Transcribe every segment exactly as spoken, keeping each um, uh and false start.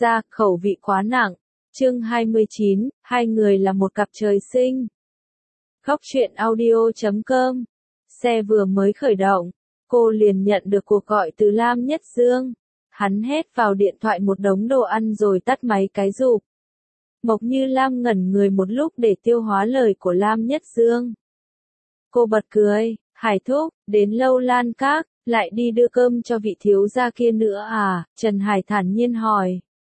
ra, khẩu vị quá nặng. Chương hai mươi chín, hai người là một cặp trời sinh. Góc truyện audio chấm com. Xe vừa mới khởi động, cô liền nhận được cuộc gọi từ Lam Nhất Dương. Hắn hét vào điện thoại một đống đồ ăn rồi tắt máy cái rụp. Mộc Như Lam ngẩn người một lúc để tiêu hóa lời của Lam Nhất Dương. Cô bật cười, Hải thúc, đến Lâu Lan Các, lại đi đưa cơm cho vị thiếu gia kia nữa à? Trần Hải thản nhiên hỏi.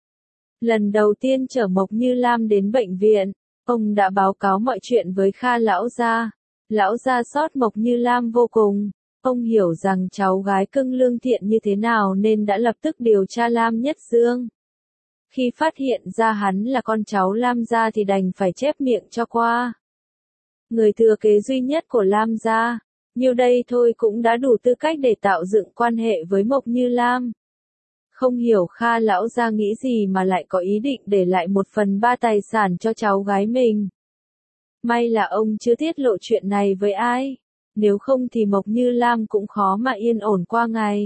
Lần đầu tiên chở Mộc Như Lam đến bệnh viện, ông đã báo cáo mọi chuyện với Kha lão gia. Lão gia xót Mộc Như Lam vô cùng. Ông hiểu rằng cháu gái cưng lương thiện như thế nào nên đã lập tức điều tra Lam Nhất Dương. Khi phát hiện ra hắn là con cháu Lam gia thì đành phải chép miệng cho qua. Người thừa kế duy nhất của Lam gia, nhiêu đây thôi cũng đã đủ tư cách để tạo dựng quan hệ với Mộc Như Lam. Không hiểu Kha lão gia nghĩ gì mà lại có ý định để lại một phần ba tài sản cho cháu gái mình. May là ông chưa tiết lộ chuyện này với ai, nếu không thì Mộc Như Lam cũng khó mà yên ổn qua ngày.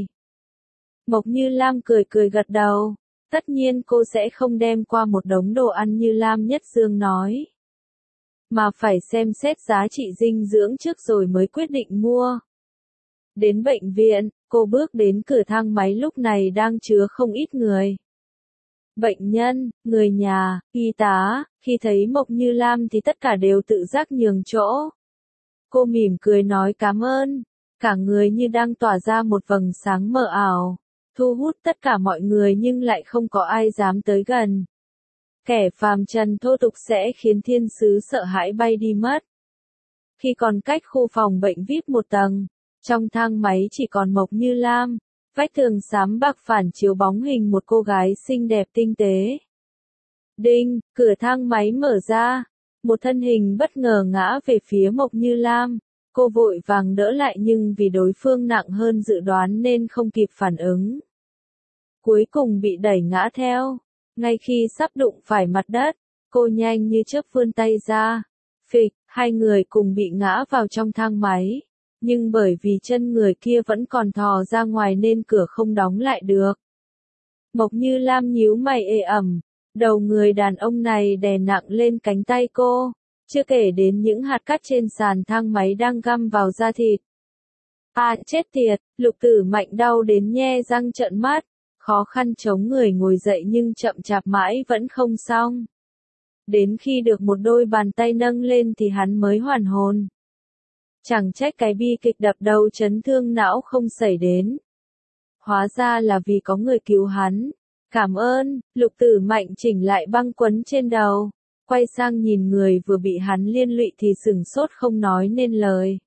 Mộc Như Lam cười cười gật đầu, tất nhiên cô sẽ không đem qua một đống đồ ăn như Lam Nhất Dương nói, mà phải xem xét giá trị dinh dưỡng trước rồi mới quyết định mua. Đến bệnh viện, cô bước đến cửa thang máy lúc này đang chứa không ít người. Bệnh nhân, người nhà, y tá, khi thấy Mộc Như Lam thì tất cả đều tự giác nhường chỗ. Cô mỉm cười nói cảm ơn, cả người như đang tỏa ra một vầng sáng mờ ảo, thu hút tất cả mọi người nhưng lại không có ai dám tới gần. Kẻ phàm trần thô tục sẽ khiến thiên sứ sợ hãi bay đi mất. Khi còn cách khu phòng bệnh vi ai pi một tầng, trong thang máy chỉ còn Mộc Như Lam, vách tường xám bạc phản chiếu bóng hình một cô gái xinh đẹp tinh tế. Đinh, cửa thang máy mở ra, một thân hình bất ngờ ngã về phía Mộc Như Lam, cô vội vàng đỡ lại nhưng vì đối phương nặng hơn dự đoán nên không kịp phản ứng. Cuối cùng bị đẩy ngã theo, ngay khi sắp đụng phải mặt đất, cô nhanh như chớp vươn tay ra, phịch, hai người cùng bị ngã vào trong thang máy. Nhưng bởi vì chân người kia vẫn còn thò ra ngoài nên cửa không đóng lại được. Mộc Như Lam nhíu mày ê ẩm, đầu người đàn ông này đè nặng lên cánh tay cô, chưa kể đến những hạt cát trên sàn thang máy đang găm vào da thịt. À chết tiệt, Lục Tử Mạnh đau đến nhe răng trợn mắt, khó khăn chống người ngồi dậy nhưng chậm chạp mãi vẫn không xong. Đến khi được một đôi bàn tay nâng lên thì hắn mới hoàn hồn. Chẳng trách cái bi kịch đập đầu chấn thương não không xảy đến. Hóa ra là vì có người cứu hắn. Cảm ơn, Lục Tử Mạnh chỉnh lại băng quấn trên đầu. Quay sang nhìn người vừa bị hắn liên lụy thì sửng sốt không nói nên lời.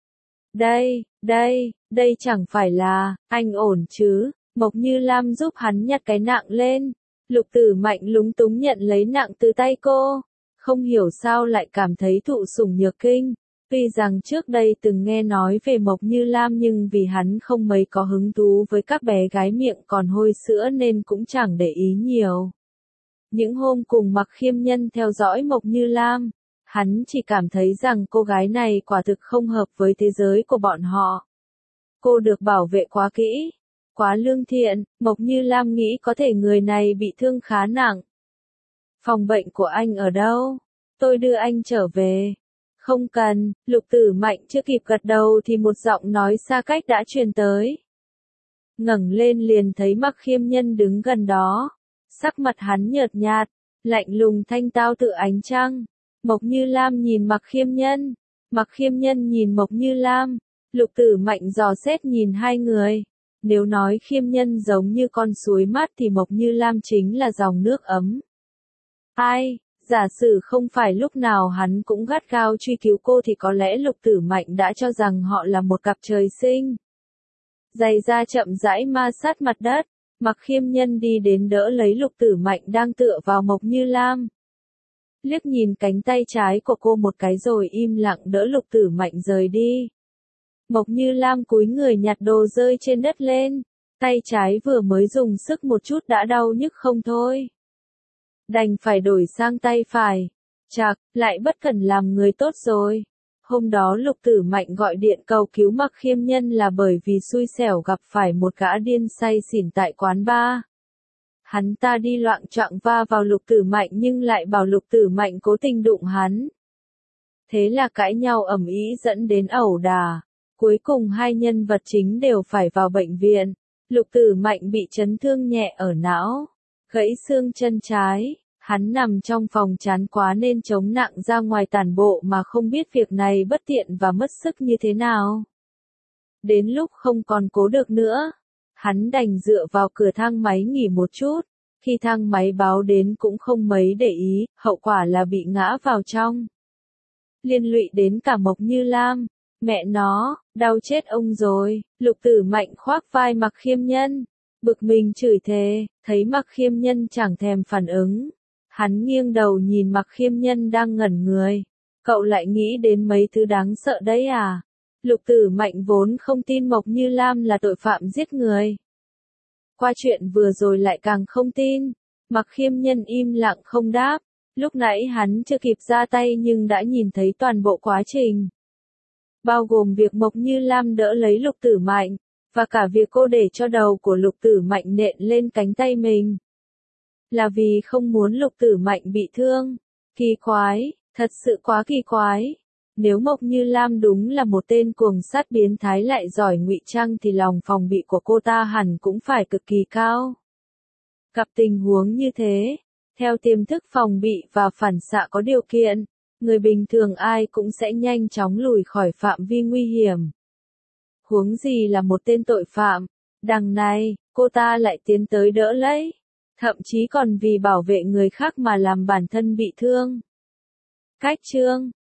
Đây, đây, đây chẳng phải là, anh ổn chứ? Mộc Như Lam giúp hắn nhặt cái nặng lên. Lục Tử Mạnh lúng túng nhận lấy nặng từ tay cô. Không hiểu sao lại cảm thấy thụ sủng nhược kinh. Tuy rằng trước đây từng nghe nói về Mộc Như Lam nhưng vì hắn không mấy có hứng thú với các bé gái miệng còn hôi sữa nên cũng chẳng để ý nhiều. Những hôm cùng Mặc Khiêm Nhân theo dõi Mộc Như Lam, hắn chỉ cảm thấy rằng cô gái này quả thực không hợp với thế giới của bọn họ. Cô được bảo vệ quá kỹ, quá lương thiện, Mộc Như Lam nghĩ có thể người này bị thương khá nặng. Phòng bệnh của anh ở đâu? Tôi đưa anh trở về. Không cần, Lục Tử Mạnh chưa kịp gật đầu thì một giọng nói xa cách đã truyền tới. Ngẩng lên liền thấy Mặc Khiêm Nhân đứng gần đó. Sắc mặt hắn nhợt nhạt, lạnh lùng thanh tao tự ánh trăng. Mộc Như Lam nhìn Mặc Khiêm Nhân, Mặc Khiêm Nhân nhìn Mộc Như Lam. Lục Tử Mạnh dò xét nhìn hai người. Nếu nói Khiêm Nhân giống như con suối mát thì Mộc Như Lam chính là dòng nước ấm. Ai? Giả sử không phải lúc nào hắn cũng gắt gao truy cứu cô thì có lẽ Lục Tử Mạnh đã cho rằng họ là một cặp trời sinh. Giày da chậm rãi ma sát mặt đất, Mặc Khiêm Nhân đi đến đỡ lấy Lục Tử Mạnh đang tựa vào Mộc Như Lam. Liếc nhìn cánh tay trái của cô một cái rồi im lặng đỡ Lục Tử Mạnh rời đi. Mộc Như Lam cúi người nhặt đồ rơi trên đất lên, tay trái vừa mới dùng sức một chút đã đau nhức không thôi. Đành phải đổi sang tay phải. Chạc, lại bất cẩn làm người tốt rồi. Hôm đó Lục Tử Mạnh gọi điện cầu cứu Mặc Khiêm Nhân là bởi vì xui xẻo gặp phải một gã điên say xỉn tại quán bar. Hắn ta đi loạng choạng va vào Lục Tử Mạnh nhưng lại bảo Lục Tử Mạnh cố tình đụng hắn. Thế là cãi nhau ầm ĩ dẫn đến ẩu đả. Cuối cùng hai nhân vật chính đều phải vào bệnh viện. Lục Tử Mạnh bị chấn thương nhẹ ở não, gãy xương chân trái. Hắn nằm trong phòng chán quá nên chống nặng ra ngoài tản bộ mà không biết việc này bất tiện và mất sức như thế nào. Đến lúc không còn cố được nữa, hắn đành dựa vào cửa thang máy nghỉ một chút. Khi thang máy báo đến cũng không mấy để ý, hậu quả là bị ngã vào trong. Liên lụy đến cả Mộc Như Lam. Mẹ nó, đau chết ông rồi. Lục Tử Mạnh khoác vai Mạc Khiêm Nhân, bực mình chửi thề, thấy Mạc Khiêm Nhân chẳng thèm phản ứng. Hắn nghiêng đầu nhìn Mạc Khiêm Nhân đang ngẩn người. Cậu lại nghĩ đến mấy thứ đáng sợ đấy à? Lục Tử Mạnh vốn không tin Mộc Như Lam là tội phạm giết người. Qua chuyện vừa rồi lại càng không tin. Mạc Khiêm Nhân im lặng không đáp. Lúc nãy hắn chưa kịp ra tay nhưng đã nhìn thấy toàn bộ quá trình. Bao gồm việc Mộc Như Lam đỡ lấy Lục Tử Mạnh, và cả việc cô để cho đầu của Lục Tử Mạnh nện lên cánh tay mình. Là vì không muốn Lục Tử Mạnh bị thương. Kỳ quái, thật sự quá kỳ quái. Nếu Mộc Như Lam đúng là một tên cuồng sát biến thái lại giỏi ngụy trang thì lòng phòng bị của cô ta hẳn cũng phải cực kỳ cao. Gặp tình huống như thế, theo tiềm thức phòng bị và phản xạ có điều kiện, người bình thường ai cũng sẽ nhanh chóng lùi khỏi phạm vi nguy hiểm. Huống gì là một tên tội phạm, đằng này, cô ta lại tiến tới đỡ lấy, thậm chí còn vì bảo vệ người khác mà làm bản thân bị thương. Cách chương